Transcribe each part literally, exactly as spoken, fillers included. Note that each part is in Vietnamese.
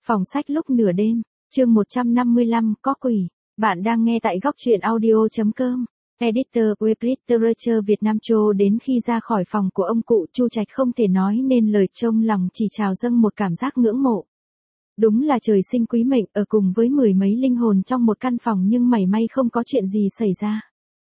Phòng sách lúc nửa đêm, chương một trăm năm mươi lăm, có quỷ. Bạn đang nghe tại góc truyện audio chấm com. Editor web literature Việt Nam Châu đến khi ra khỏi phòng của ông cụ Chu Trạch không thể nói nên lời, trong lòng chỉ trào dâng một cảm giác ngưỡng mộ. Đúng là trời sinh quý mệnh, ở cùng với mười mấy linh hồn trong một căn phòng nhưng mảy may không có chuyện gì xảy ra.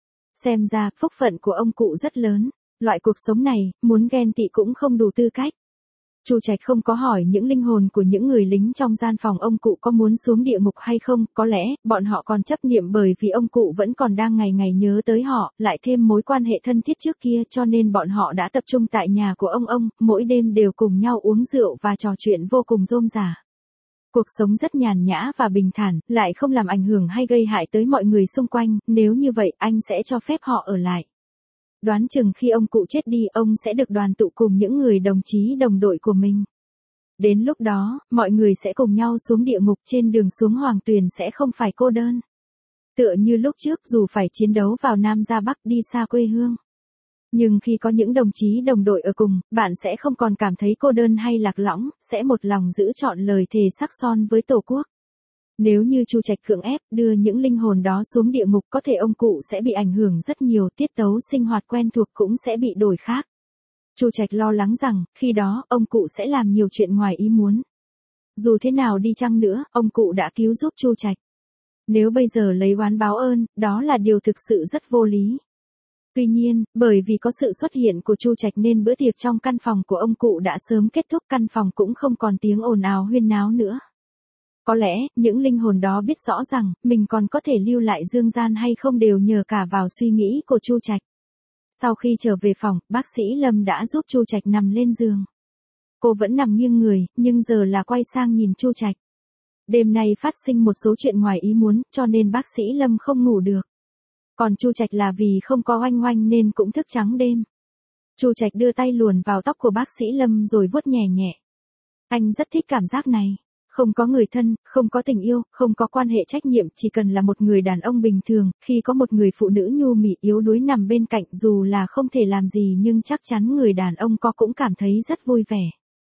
Xem ra, phúc phận của ông cụ rất lớn. Loại cuộc sống này, muốn ghen tị cũng không đủ tư cách. Chu Trạch không có hỏi những linh hồn của những người lính trong gian phòng ông cụ có muốn xuống địa ngục hay không, có lẽ, bọn họ còn chấp niệm bởi vì ông cụ vẫn còn đang ngày ngày nhớ tới họ, lại thêm mối quan hệ thân thiết trước kia cho nên bọn họ đã tập trung tại nhà của ông ông, mỗi đêm đều cùng nhau uống rượu và trò chuyện vô cùng rôm rả. Cuộc sống rất nhàn nhã và bình thản, lại không làm ảnh hưởng hay gây hại tới mọi người xung quanh, nếu như vậy anh sẽ cho phép họ ở lại. Đoán chừng khi ông cụ chết đi ông sẽ được đoàn tụ cùng những người đồng chí đồng đội của mình. Đến lúc đó, mọi người sẽ cùng nhau xuống địa ngục, trên đường xuống Hoàng Tuyền sẽ không phải cô đơn. Tựa như lúc trước dù phải chiến đấu vào Nam ra Bắc đi xa quê hương. Nhưng khi có những đồng chí đồng đội ở cùng, bạn sẽ không còn cảm thấy cô đơn hay lạc lõng, sẽ một lòng giữ trọn lời thề sắc son với Tổ quốc. Nếu như Chu Trạch cưỡng ép đưa những linh hồn đó xuống địa ngục, có thể ông cụ sẽ bị ảnh hưởng rất nhiều, tiết tấu sinh hoạt quen thuộc cũng sẽ bị đổi khác. Chu Trạch lo lắng rằng, khi đó, ông cụ sẽ làm nhiều chuyện ngoài ý muốn. Dù thế nào đi chăng nữa, ông cụ đã cứu giúp Chu Trạch. Nếu bây giờ lấy oán báo ơn, đó là điều thực sự rất vô lý. Tuy nhiên, bởi vì có sự xuất hiện của Chu Trạch nên bữa tiệc trong căn phòng của ông cụ đã sớm kết thúc, căn phòng cũng không còn tiếng ồn ào huyên náo nữa. Có lẽ, những linh hồn đó biết rõ rằng, mình còn có thể lưu lại dương gian hay không đều nhờ cả vào suy nghĩ của Chu Trạch. Sau khi trở về phòng, bác sĩ Lâm đã giúp Chu Trạch nằm lên giường. Cô vẫn nằm nghiêng người, nhưng giờ là quay sang nhìn Chu Trạch. Đêm nay phát sinh một số chuyện ngoài ý muốn, cho nên bác sĩ Lâm không ngủ được. Còn Chu Trạch là vì không có oanh oanh nên cũng thức trắng đêm. Chu Trạch đưa tay luồn vào tóc của bác sĩ Lâm rồi vuốt nhẹ nhẹ. Anh rất thích cảm giác này. Không có người thân, không có tình yêu, không có quan hệ trách nhiệm, chỉ cần là một người đàn ông bình thường, khi có một người phụ nữ nhu mì yếu đuối nằm bên cạnh, dù là không thể làm gì nhưng chắc chắn người đàn ông có cũng cảm thấy rất vui vẻ.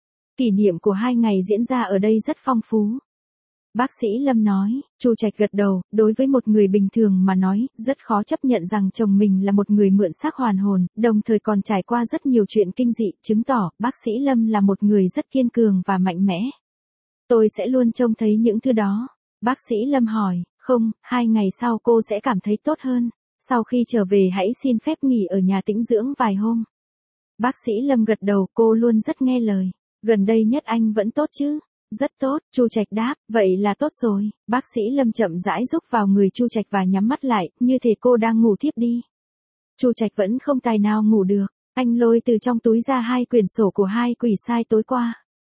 Kỷ niệm của hai ngày diễn ra ở đây rất phong phú. Bác sĩ Lâm nói. Chu Trạch gật đầu, đối với một người bình thường mà nói, rất khó chấp nhận rằng chồng mình là một người mượn xác hoàn hồn, đồng thời còn trải qua rất nhiều chuyện kinh dị, chứng tỏ bác sĩ Lâm là một người rất kiên cường và mạnh mẽ. Tôi sẽ luôn trông thấy những thứ đó. Bác sĩ Lâm hỏi, không, hai ngày sau cô sẽ cảm thấy tốt hơn. Sau khi trở về hãy xin phép nghỉ ở nhà tĩnh dưỡng vài hôm. Bác sĩ Lâm gật đầu, cô luôn rất nghe lời. Gần đây nhất anh vẫn tốt chứ? Rất tốt, Chu Trạch đáp, vậy là tốt rồi. Bác sĩ Lâm chậm rãi rúc vào người Chu Trạch và nhắm mắt lại, như thể cô đang ngủ thiếp đi. Chu Trạch vẫn không tài nào ngủ được. Anh lôi từ trong túi ra hai quyển sổ của hai quỷ sai tối qua.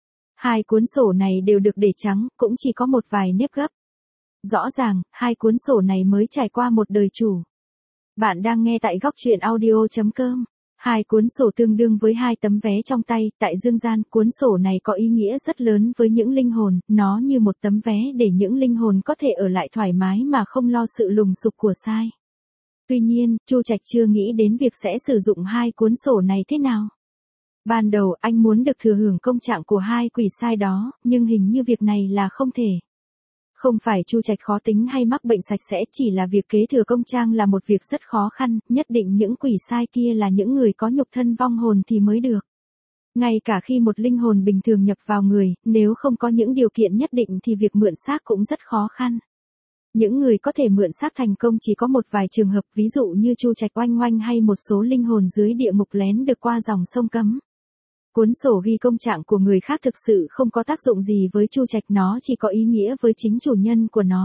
Hai cuốn sổ này đều được để trắng, cũng chỉ có một vài nếp gấp. Rõ ràng, hai cuốn sổ này mới trải qua một đời chủ. Bạn đang nghe tại góc truyện audio chấm com. Hai cuốn sổ tương đương với hai tấm vé trong tay, tại dương gian, cuốn sổ này có ý nghĩa rất lớn với những linh hồn, nó như một tấm vé để những linh hồn có thể ở lại thoải mái mà không lo sự lùng sục của sai. Tuy nhiên, Chu Trạch chưa nghĩ đến việc sẽ sử dụng hai cuốn sổ này thế nào. Ban đầu anh muốn được thừa hưởng công trạng của hai quỷ sai đó, nhưng hình như việc này là không thể. Không phải Chu Trạch khó tính hay mắc bệnh sạch sẽ, chỉ là việc kế thừa công trang là một việc rất khó khăn, nhất định những quỷ sai kia là những người có nhục thân vong hồn thì mới được. Ngay cả khi một linh hồn bình thường nhập vào người, nếu không có những điều kiện nhất định thì việc mượn xác cũng rất khó khăn. Những người có thể mượn xác thành công chỉ có một vài trường hợp, ví dụ như Chu Trạch oanh oanh hay một số linh hồn dưới địa ngục lén được qua dòng sông cấm. Cuốn sổ ghi công trạng của người khác thực sự không có tác dụng gì với Chu Trạch, nó chỉ có ý nghĩa với chính chủ nhân của nó.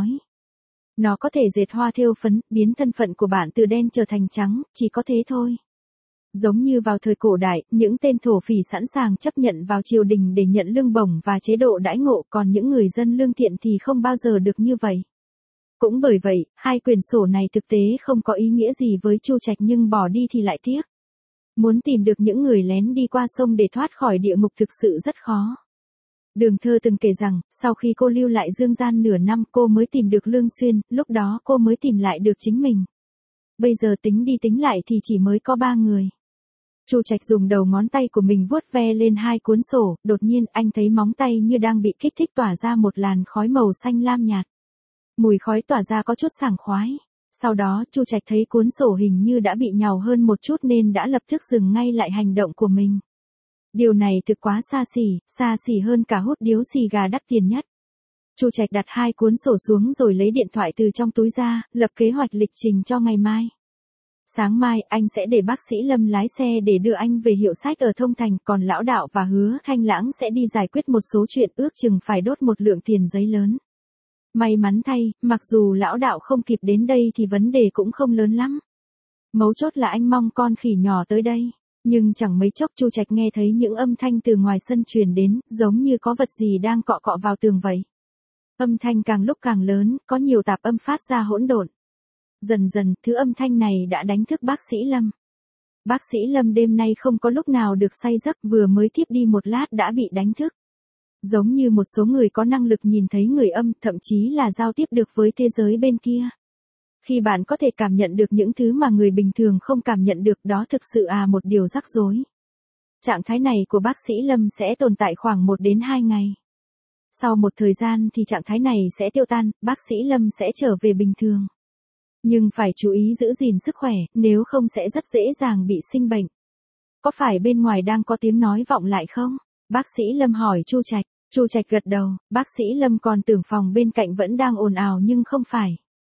Nó có thể dệt hoa thêu phấn, biến thân phận của bạn từ đen trở thành trắng, chỉ có thế thôi. Giống như vào thời cổ đại, những tên thổ phỉ sẵn sàng chấp nhận vào triều đình để nhận lương bổng và chế độ đãi ngộ, còn những người dân lương thiện thì không bao giờ được như vậy. Cũng bởi vậy, hai quyển sổ này thực tế không có ý nghĩa gì với Chu Trạch, nhưng bỏ đi thì lại tiếc. Muốn tìm được những người lén đi qua sông để thoát khỏi địa ngục thực sự rất khó. Đường Thơ từng kể rằng, sau khi cô lưu lại dương gian nửa năm cô mới tìm được Lương Xuyên, lúc đó cô mới tìm lại được chính mình. Bây giờ tính đi tính lại thì chỉ mới có ba người. Chu Trạch dùng đầu ngón tay của mình vuốt ve lên hai cuốn sổ, đột nhiên anh thấy móng tay như đang bị kích thích tỏa ra một làn khói màu xanh lam nhạt. Mùi khói tỏa ra có chút sảng khoái. Sau đó Chu Trạch thấy cuốn sổ hình như đã bị nhàu hơn một chút nên đã lập tức dừng ngay lại hành động của mình. Điều này thực quá xa xỉ, xa xỉ hơn cả hút điếu xì gà đắt tiền nhất. Chu Trạch đặt hai cuốn sổ xuống rồi lấy điện thoại từ trong túi ra, lập kế hoạch lịch trình cho ngày mai. Sáng mai anh sẽ để bác sĩ Lâm lái xe để đưa anh về hiệu sách ở Thông Thành, còn Lão Đạo và Hứa Thanh Lãng sẽ đi giải quyết một số chuyện, ước chừng phải đốt một lượng tiền giấy lớn. May mắn thay, mặc dù Lão Đạo không kịp đến đây thì vấn đề cũng không lớn lắm. Mấu chốt là anh mong con khỉ nhỏ tới đây. Nhưng chẳng mấy chốc Chu Trạch nghe thấy những âm thanh từ ngoài sân truyền đến, giống như có vật gì đang cọ cọ vào tường vậy. Âm thanh càng lúc càng lớn, có nhiều tạp âm phát ra hỗn độn. Dần dần, thứ âm thanh này đã đánh thức bác sĩ Lâm. Bác sĩ Lâm đêm nay không có lúc nào được say giấc, vừa mới thiếp đi một lát đã bị đánh thức. Giống như một số người có năng lực nhìn thấy người âm, thậm chí là giao tiếp được với thế giới bên kia. Khi bạn có thể cảm nhận được những thứ mà người bình thường không cảm nhận được, đó thực sự à một điều rắc rối. Trạng thái này của bác sĩ Lâm sẽ tồn tại khoảng một đến hai ngày. Sau một thời gian thì trạng thái này sẽ tiêu tan, bác sĩ Lâm sẽ trở về bình thường. Nhưng phải chú ý giữ gìn sức khỏe, nếu không sẽ rất dễ dàng bị sinh bệnh. Có phải bên ngoài đang có tiếng nói vọng lại không? Bác sĩ Lâm hỏi Chu Trạch. Chu Trạch gật đầu, bác sĩ Lâm còn tưởng phòng bên cạnh vẫn đang ồn ào nhưng không phải.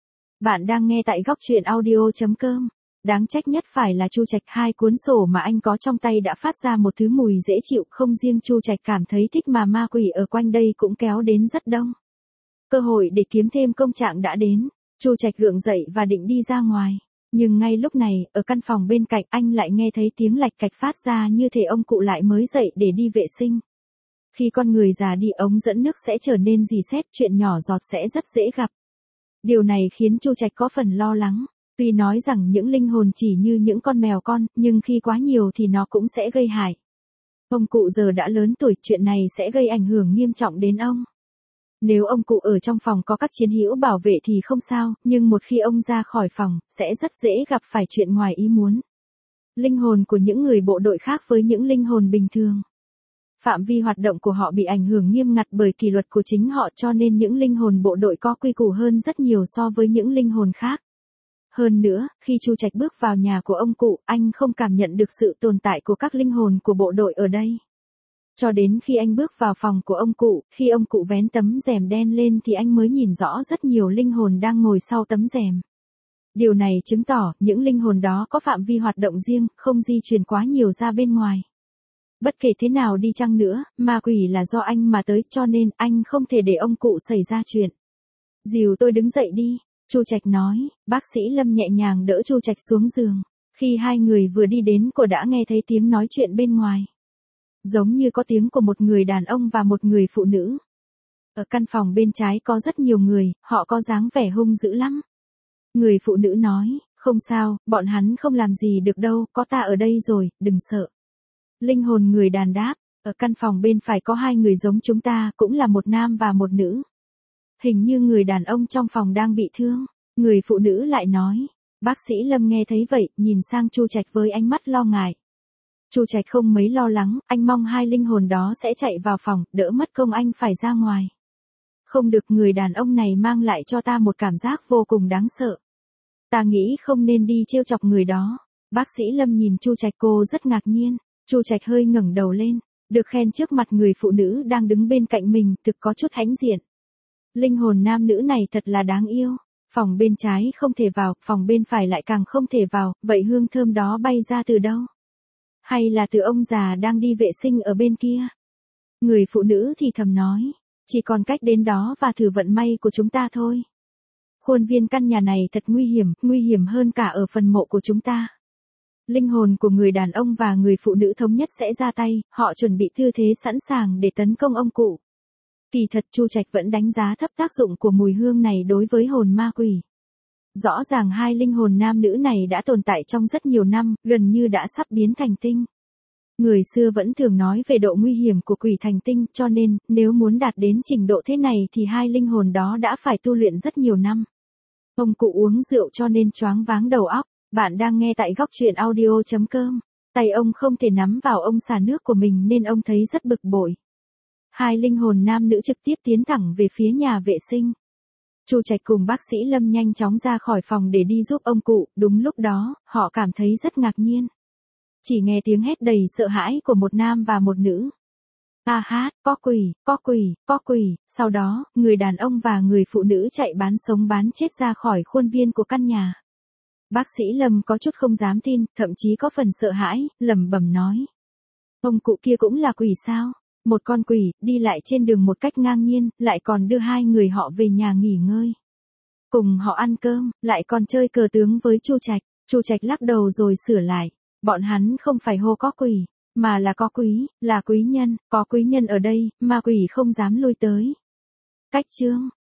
Bạn đang nghe tại góc truyện audio chấm com. Đáng trách nhất phải là Chu Trạch, hai cuốn sổ mà anh có trong tay đã phát ra một thứ mùi dễ chịu, không riêng Chu Trạch cảm thấy thích mà ma quỷ ở quanh đây cũng kéo đến rất đông. Cơ hội để kiếm thêm công trạng đã đến. Chu Trạch gượng dậy và định đi ra ngoài. Nhưng ngay lúc này, ở căn phòng bên cạnh anh lại nghe thấy tiếng lạch cạch phát ra như thể ông cụ lại mới dậy để đi vệ sinh. Khi con người già đi, ống dẫn nước sẽ trở nên rỉ sét, chuyện nhỏ giọt sẽ rất dễ gặp. Điều này khiến Chu Trạch có phần lo lắng. Tuy nói rằng những linh hồn chỉ như những con mèo con, nhưng khi quá nhiều thì nó cũng sẽ gây hại. Ông cụ giờ đã lớn tuổi, chuyện này sẽ gây ảnh hưởng nghiêm trọng đến ông. Nếu ông cụ ở trong phòng có các chiến hữu bảo vệ thì không sao, nhưng một khi ông ra khỏi phòng, sẽ rất dễ gặp phải chuyện ngoài ý muốn. Linh hồn của những người bộ đội khác với những linh hồn bình thường. Phạm vi hoạt động của họ bị ảnh hưởng nghiêm ngặt bởi kỷ luật của chính họ, cho nên những linh hồn bộ đội có quy củ hơn rất nhiều so với những linh hồn khác. Hơn nữa, khi Chu Trạch bước vào nhà của ông cụ, anh không cảm nhận được sự tồn tại của các linh hồn của bộ đội ở đây. Cho đến khi anh bước vào phòng của ông cụ, khi ông cụ vén tấm rèm đen lên thì anh mới nhìn rõ rất nhiều linh hồn đang ngồi sau tấm rèm. Điều này chứng tỏ những linh hồn đó có phạm vi hoạt động riêng, không di chuyển quá nhiều ra bên ngoài. Bất kể thế nào đi chăng nữa, ma quỷ là do anh mà tới, cho nên anh không thể để ông cụ xảy ra chuyện. Dìu tôi đứng dậy đi, Chu Trạch nói. Bác sĩ Lâm nhẹ nhàng đỡ Chu Trạch xuống giường. Khi hai người vừa đi đến, cô đã nghe thấy tiếng nói chuyện bên ngoài. Giống như có tiếng của một người đàn ông và một người phụ nữ. Ở căn phòng bên trái có rất nhiều người, họ có dáng vẻ hung dữ lắm. Người phụ nữ nói, không sao, bọn hắn không làm gì được đâu, có ta ở đây rồi, đừng sợ. Linh hồn người đàn đáp, ở căn phòng bên phải có hai người giống chúng ta, cũng là một nam và một nữ. Hình như người đàn ông trong phòng đang bị thương. Người phụ nữ lại nói. Bác sĩ Lâm nghe thấy vậy, nhìn sang Chu Trạch với ánh mắt lo ngại. Chu Trạch không mấy lo lắng, anh mong hai linh hồn đó sẽ chạy vào phòng, đỡ mất công anh phải ra ngoài. Không được, người đàn ông này mang lại cho ta một cảm giác vô cùng đáng sợ. Ta nghĩ không nên đi trêu chọc người đó. Bác sĩ Lâm nhìn Chu Trạch, cô rất ngạc nhiên. Chu Trạch hơi ngẩng đầu lên, được khen trước mặt người phụ nữ đang đứng bên cạnh mình, thực có chút hãnh diện. Linh hồn nam nữ này thật là đáng yêu. Phòng bên trái không thể vào, phòng bên phải lại càng không thể vào, vậy hương thơm đó bay ra từ đâu? Hay là từ ông già đang đi vệ sinh ở bên kia? Người phụ nữ thì thầm nói, chỉ còn cách đến đó và thử vận may của chúng ta thôi. Khuôn viên căn nhà này thật nguy hiểm, nguy hiểm hơn cả ở phần mộ của chúng ta. Linh hồn của người đàn ông và người phụ nữ thống nhất sẽ ra tay, họ chuẩn bị tư thế sẵn sàng để tấn công ông cụ. Kỳ thật Chu Trạch vẫn đánh giá thấp tác dụng của mùi hương này đối với hồn ma quỷ. Rõ ràng hai linh hồn nam nữ này đã tồn tại trong rất nhiều năm, gần như đã sắp biến thành tinh. Người xưa vẫn thường nói về độ nguy hiểm của quỷ thành tinh, cho nên, nếu muốn đạt đến trình độ thế này thì hai linh hồn đó đã phải tu luyện rất nhiều năm. Ông cụ uống rượu cho nên choáng váng đầu óc. Bạn đang nghe tại góc truyện audio chấm com. Tay ông không thể nắm vào ông xả nước của mình nên ông thấy rất bực bội. Hai linh hồn nam nữ trực tiếp tiến thẳng về phía nhà vệ sinh. Chu Trạch cùng bác sĩ Lâm nhanh chóng ra khỏi phòng để đi giúp ông cụ, đúng lúc đó, họ cảm thấy rất ngạc nhiên. Chỉ nghe tiếng hét đầy sợ hãi của một nam và một nữ. A hát, có quỷ, có quỷ, có quỷ, sau đó, người đàn ông và người phụ nữ chạy bán sống bán chết ra khỏi khuôn viên của căn nhà. Bác sĩ Lâm có chút không dám tin, thậm chí có phần sợ hãi, lẩm bẩm nói. Ông cụ kia cũng là quỷ sao? Một con quỷ, đi lại trên đường một cách ngang nhiên, lại còn đưa hai người họ về nhà nghỉ ngơi. Cùng họ ăn cơm, lại còn chơi cờ tướng với Chu Trạch. Chu Trạch lắc đầu rồi sửa lại. Bọn hắn không phải hô có quỷ, mà là có quý, là quý nhân, có quý nhân ở đây, ma quỷ không dám lui tới. Cách chương